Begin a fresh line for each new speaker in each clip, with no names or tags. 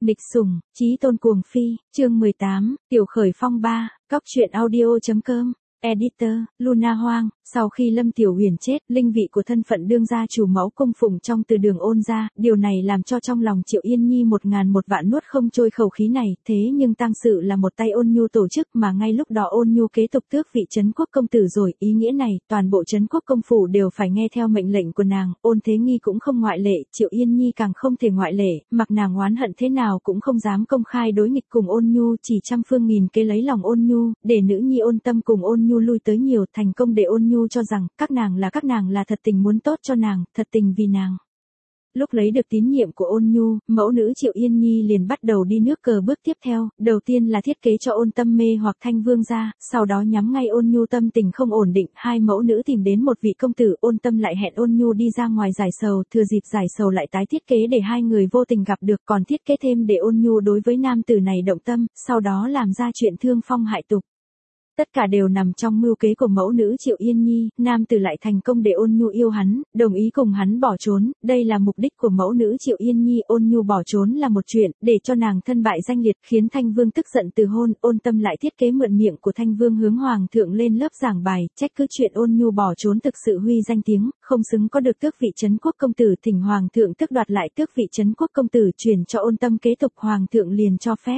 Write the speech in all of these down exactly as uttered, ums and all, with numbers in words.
Nịch sủng, chí tôn cuồng phi, chương mười tám, tiểu khởi phong ba, cóc truyện audio.com. Editor, Luna Hoang. Sau khi Lâm Tiểu Huyền chết, linh vị của thân phận đương gia chủ mẫu cung phụng trong từ đường ôn gia, điều này làm cho trong lòng Triệu Yên Nhi một ngàn một vạn nuốt không trôi khẩu khí này, thế nhưng tang sự là một tay Ôn Nhu tổ chức mà ngay lúc đó Ôn Nhu kế tục tước vị trấn quốc công tử rồi, ý nghĩa này, toàn bộ trấn quốc công phủ đều phải nghe theo mệnh lệnh của nàng, Ôn Thế Nghi cũng không ngoại lệ, Triệu Yên Nhi càng không thể ngoại lệ, mặc nàng oán hận thế nào cũng không dám công khai đối nghịch cùng Ôn Nhu, chỉ trăm phương nghìn kế lấy lòng Ôn Nhu, để nữ nhi Ôn Tâm cùng Ôn Nhu lui tới nhiều, thành công để Ôn Nhu cho rằng các nàng là các nàng là thật tình muốn tốt cho nàng, thật tình vì nàng. Lúc lấy được tín nhiệm của Ôn Nhu, mẫu nữ Triệu Yên Nhi liền bắt đầu đi nước cờ bước tiếp theo, đầu tiên là thiết kế cho Ôn Tâm mê hoặc Thanh Vương gia, sau đó nhắm ngay Ôn Nhu tâm tình không ổn định, hai mẫu nữ tìm đến một vị công tử, Ôn Tâm lại hẹn Ôn Nhu đi ra ngoài giải sầu, thừa dịp giải sầu lại tái thiết kế để hai người vô tình gặp được, còn thiết kế thêm để Ôn Nhu đối với nam tử này động tâm, sau đó làm ra chuyện thương phong hại tục. Tất cả đều nằm trong mưu kế của mẫu nữ Triệu Yên Nhi, nam tử lại thành công để Ôn Nhu yêu hắn, đồng ý cùng hắn bỏ trốn, đây là mục đích của mẫu nữ Triệu Yên Nhi, Ôn Nhu bỏ trốn là một chuyện, để cho nàng thân bại danh liệt khiến Thanh Vương tức giận từ hôn, Ôn Tâm lại thiết kế mượn miệng của Thanh Vương hướng Hoàng thượng lên lớp giảng bài, trách cứ chuyện Ôn Nhu bỏ trốn thực sự huy danh tiếng, không xứng có được tước vị trấn quốc công tử, thỉnh Hoàng thượng tước đoạt lại tước vị trấn quốc công tử truyền cho Ôn Tâm kế tục, Hoàng thượng liền cho phép.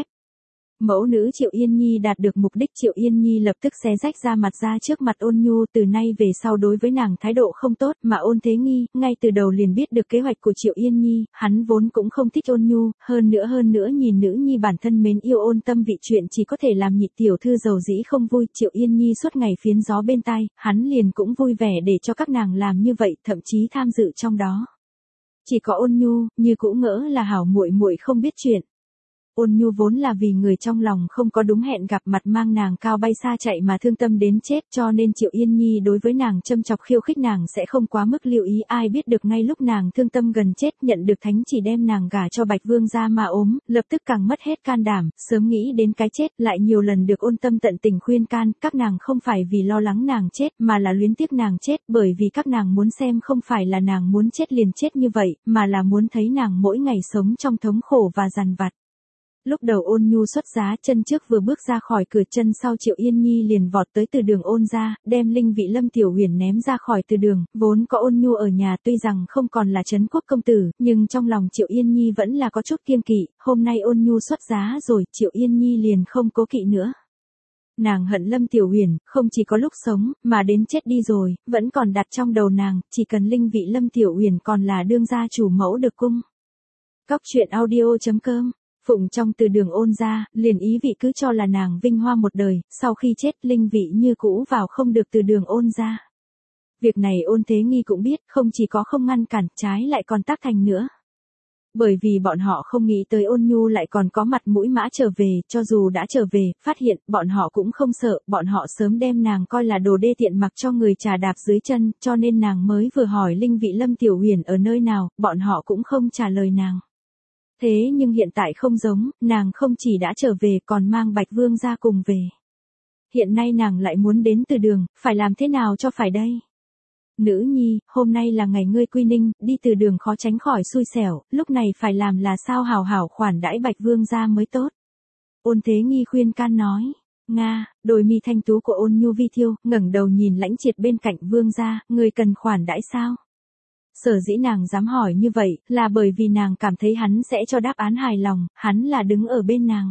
Mẫu nữ Triệu Yên Nhi đạt được mục đích, Triệu Yên Nhi lập tức xé rách ra mặt ra trước mặt Ôn Nhu, từ nay về sau đối với nàng thái độ không tốt, mà Ôn Thế Nghi, ngay từ đầu liền biết được kế hoạch của Triệu Yên Nhi, hắn vốn cũng không thích Ôn Nhu, hơn nữa hơn nữa nhìn nữ nhi bản thân mến yêu Ôn Tâm vị chuyện chỉ có thể làm nhị tiểu thư giàu dĩ không vui, Triệu Yên Nhi suốt ngày phiến gió bên tai, hắn liền cũng vui vẻ để cho các nàng làm như vậy, thậm chí tham dự trong đó. Chỉ có Ôn Nhu, như cũ ngỡ là hảo muội muội không biết chuyện. Ôn Nhu vốn là vì người trong lòng không có đúng hẹn gặp mặt mang nàng cao bay xa chạy mà thương tâm đến chết, cho nên Triệu Yên Nhi đối với nàng châm chọc khiêu khích nàng sẽ không quá mức lưu ý, ai biết được ngay lúc nàng thương tâm gần chết nhận được thánh chỉ đem nàng gả cho Bạch Vương gia mà ốm, lập tức càng mất hết can đảm, sớm nghĩ đến cái chết, lại nhiều lần được Ôn Tâm tận tình khuyên can, các nàng không phải vì lo lắng nàng chết mà là luyến tiếc nàng chết, bởi vì các nàng muốn xem không phải là nàng muốn chết liền chết như vậy, mà là muốn thấy nàng mỗi ngày sống trong thống khổ và dằn vặt. Lúc đầu Ôn Nhu xuất giá, chân trước vừa bước ra khỏi cửa, chân sau Triệu Yên Nhi liền vọt tới từ đường Ôn gia, đem linh vị Lâm Tiểu Huyền ném ra khỏi từ đường, vốn có Ôn Nhu ở nhà tuy rằng không còn là trấn quốc công tử, nhưng trong lòng Triệu Yên Nhi vẫn là có chút kiêng kỵ, hôm nay Ôn Nhu xuất giá rồi, Triệu Yên Nhi liền không cố kỵ nữa. Nàng hận Lâm Tiểu Huyền, không chỉ có lúc sống, mà đến chết đi rồi, vẫn còn đặt trong đầu nàng, chỉ cần linh vị Lâm Tiểu Huyền còn là đương gia chủ mẫu được cung. Cóc truyện audio.com. Phụng trong từ đường Ôn gia, liền ý vị cứ cho là nàng vinh hoa một đời, sau khi chết linh vị như cũ vào không được từ đường Ôn gia. Việc này Ôn Thế Nghi cũng biết, không chỉ có không ngăn cản, trái lại còn tác thành nữa. Bởi vì bọn họ không nghĩ tới Ôn Nhu lại còn có mặt mũi mã trở về, cho dù đã trở về, phát hiện, bọn họ cũng không sợ, bọn họ sớm đem nàng coi là đồ đê tiện mặc cho người trà đạp dưới chân, cho nên nàng mới vừa hỏi linh vị Lâm Tiểu Huyền ở nơi nào, bọn họ cũng không trả lời nàng. Thế nhưng hiện tại không giống, nàng không chỉ đã trở về còn mang Bạch Vương gia cùng về. Hiện nay nàng lại muốn đến từ đường, phải làm thế nào cho phải đây? Nữ nhi, hôm nay là ngày ngươi quy ninh, đi từ đường khó tránh khỏi xui xẻo, lúc này phải làm là sao hào hảo khoản đãi Bạch Vương gia mới tốt. Ôn Thế Nghi khuyên can nói. Nga, đôi mi thanh tú của Ôn Nhu vi thiêu, ngẩng đầu nhìn Lãnh Triệt bên cạnh Vương gia, ngươi cần khoản đãi sao? Sở dĩ nàng dám hỏi như vậy, là bởi vì nàng cảm thấy hắn sẽ cho đáp án hài lòng, hắn là đứng ở bên nàng.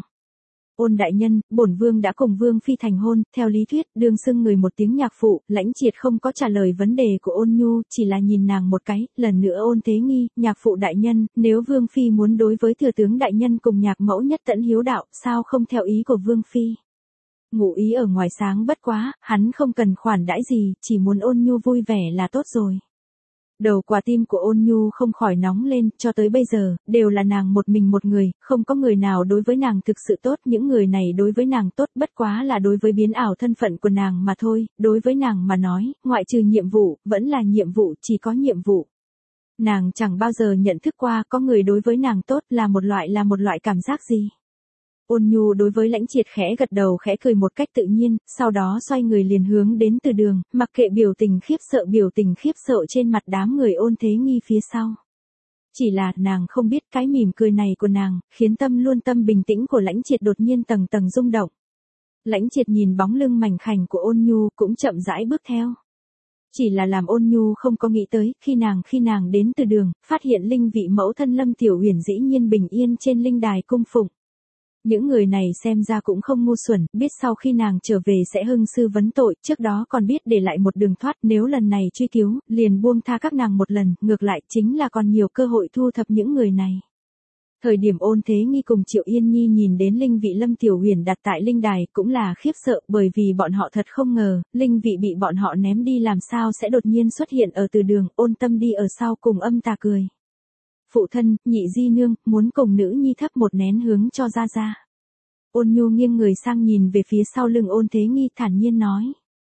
Ôn đại nhân, bổn vương đã cùng Vương phi thành hôn, theo lý thuyết, đương xưng người một tiếng nhạc phụ, Lãnh Triệt không có trả lời vấn đề của Ôn Nhu, chỉ là nhìn nàng một cái, lần nữa Ôn Thế Nghi, nhạc phụ đại nhân, nếu Vương phi muốn đối với thừa tướng đại nhân cùng nhạc mẫu nhất tận hiếu đạo, sao không theo ý của Vương phi? Ngụ ý ở ngoài sáng bất quá, hắn không cần khoản đãi gì, chỉ muốn Ôn Nhu vui vẻ là tốt rồi. Đầu quả tim của Ôn Nhu không khỏi nóng lên, cho tới bây giờ, đều là nàng một mình một người, không có người nào đối với nàng thực sự tốt, những người này đối với nàng tốt bất quá là đối với biến ảo thân phận của nàng mà thôi, đối với nàng mà nói, ngoại trừ nhiệm vụ, vẫn là nhiệm vụ, chỉ có nhiệm vụ. Nàng chẳng bao giờ nhận thức qua có người đối với nàng tốt là một loại là một loại cảm giác gì. Ôn Nhu đối với Lãnh Triệt khẽ gật đầu khẽ cười một cách tự nhiên, sau đó xoay người liền hướng đến từ đường, mặc kệ biểu tình khiếp sợ biểu tình khiếp sợ trên mặt đám người Ôn Thế Nghi phía sau. Chỉ là nàng không biết cái mỉm cười này của nàng, khiến tâm luôn tâm bình tĩnh của Lãnh Triệt đột nhiên tầng tầng rung động. Lãnh Triệt nhìn bóng lưng mảnh khảnh của Ôn Nhu cũng chậm rãi bước theo. Chỉ là làm Ôn Nhu không có nghĩ tới, khi nàng khi nàng đến từ đường, phát hiện linh vị mẫu thân Lâm Tiểu Uyển dĩ nhiên bình yên trên linh đài cung phụng. Những người này xem ra cũng không ngu xuẩn, biết sau khi nàng trở về sẽ hưng sư vấn tội, trước đó còn biết để lại một đường thoát, nếu lần này truy cứu, liền buông tha các nàng một lần, ngược lại chính là còn nhiều cơ hội thu thập những người này. Thời điểm Ôn Thế Nghi cùng Triệu Yên Nhi nhìn đến linh vị Lâm Tiểu Uyển đặt tại linh đài cũng là khiếp sợ, bởi vì bọn họ thật không ngờ, linh vị bị bọn họ ném đi làm sao sẽ đột nhiên xuất hiện ở từ đường. Ôn Tâm đi ở sau cùng âm tà cười. Phụ thân, nhị di nương, muốn cùng nữ nhi thắp một nén hướng cho ra ra. Ôn Nhu nghiêng người sang nhìn về phía sau lưng Ôn Thế Nghi thản nhiên nói.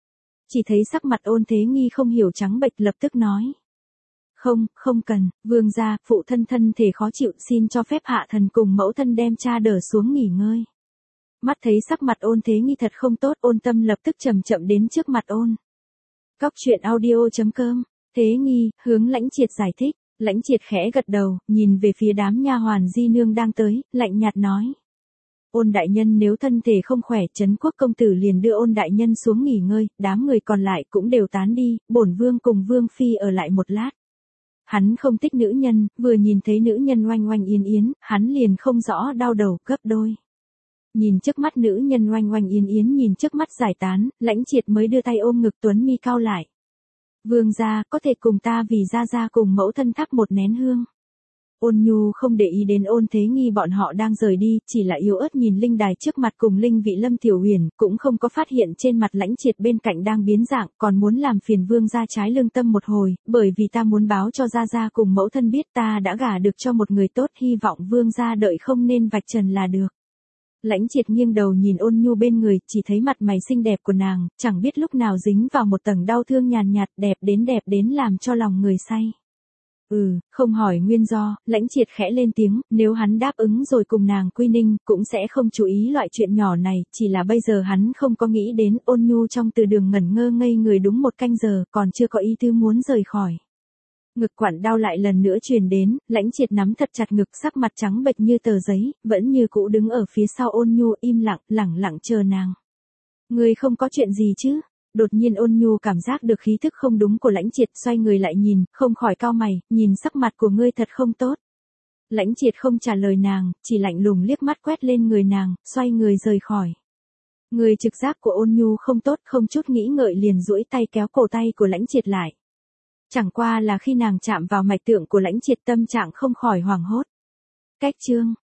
Chỉ thấy sắc mặt Ôn Thế Nghi không hiểu trắng bệch, lập tức nói. Không, không cần, vương gia, phụ thân thân thể khó chịu, xin cho phép hạ thần cùng mẫu thân đem cha đỡ xuống nghỉ ngơi. Mắt thấy sắc mặt Ôn Thế Nghi thật không tốt, Ôn Tâm lập tức chậm chậm đến trước mặt ôn. Cóc truyện audio chấm com, Thế Nghi, hướng Lãnh Triệt giải thích. Lãnh Triệt khẽ gật đầu, nhìn về phía đám nha hoàn di nương đang tới, lạnh nhạt nói. Ôn đại nhân nếu thân thể không khỏe, Trấn Quốc công tử liền đưa Ôn đại nhân xuống nghỉ ngơi, đám người còn lại cũng đều tán đi, bổn vương cùng vương phi ở lại một lát. Hắn không thích nữ nhân, vừa nhìn thấy nữ nhân oanh oanh yên yến, hắn liền không rõ đau đầu gấp đôi. Nhìn trước mắt nữ nhân oanh oanh yên yến, nhìn trước mắt giải tán, Lãnh Triệt mới đưa tay ôm ngực tuấn mi cao lại. Vương gia, có thể cùng ta vì gia gia cùng mẫu thân thắp một nén hương. Ôn Nhu không để ý đến Ôn Thế Nghi bọn họ đang rời đi, chỉ là yếu ớt nhìn linh đài trước mặt cùng linh vị Lâm Tiểu Uyển, cũng không có phát hiện trên mặt Lãnh Triệt bên cạnh đang biến dạng, còn muốn làm phiền vương gia trái lương tâm một hồi, bởi vì ta muốn báo cho gia gia cùng mẫu thân biết ta đã gả được cho một người tốt, hy vọng vương gia đợi không nên vạch trần là được. Lãnh Triệt nghiêng đầu nhìn Ôn Nhu bên người, chỉ thấy mặt mày xinh đẹp của nàng, chẳng biết lúc nào dính vào một tầng đau thương nhàn nhạt, đẹp đến đẹp đến làm cho lòng người say. Ừ, không hỏi nguyên do, Lãnh Triệt khẽ lên tiếng, nếu hắn đáp ứng rồi cùng nàng quy ninh, cũng sẽ không chú ý loại chuyện nhỏ này, chỉ là bây giờ hắn không có nghĩ đến. Ôn Nhu trong từ đường ngẩn ngơ ngây người đúng một canh giờ, còn chưa có ý tư muốn rời khỏi. Ngực quặn đau lại lần nữa truyền đến, Lãnh Triệt nắm thật chặt ngực, sắc mặt trắng bệch như tờ giấy, vẫn như cũ đứng ở phía sau Ôn Nhu im lặng, lẳng lặng chờ nàng. Người không có chuyện gì chứ? Đột nhiên Ôn Nhu cảm giác được khí thức không đúng của Lãnh Triệt, xoay người lại nhìn, không khỏi cau mày, nhìn sắc mặt của ngươi thật không tốt. Lãnh Triệt không trả lời nàng, chỉ lạnh lùng liếc mắt quét lên người nàng, xoay người rời khỏi. Người trực giác của Ôn Nhu không tốt, không chút nghĩ ngợi liền duỗi tay kéo cổ tay của Lãnh Triệt lại. Chẳng qua là khi nàng chạm vào mạch tượng của Lãnh Triệt, tâm trạng không khỏi hoảng hốt. Cách chương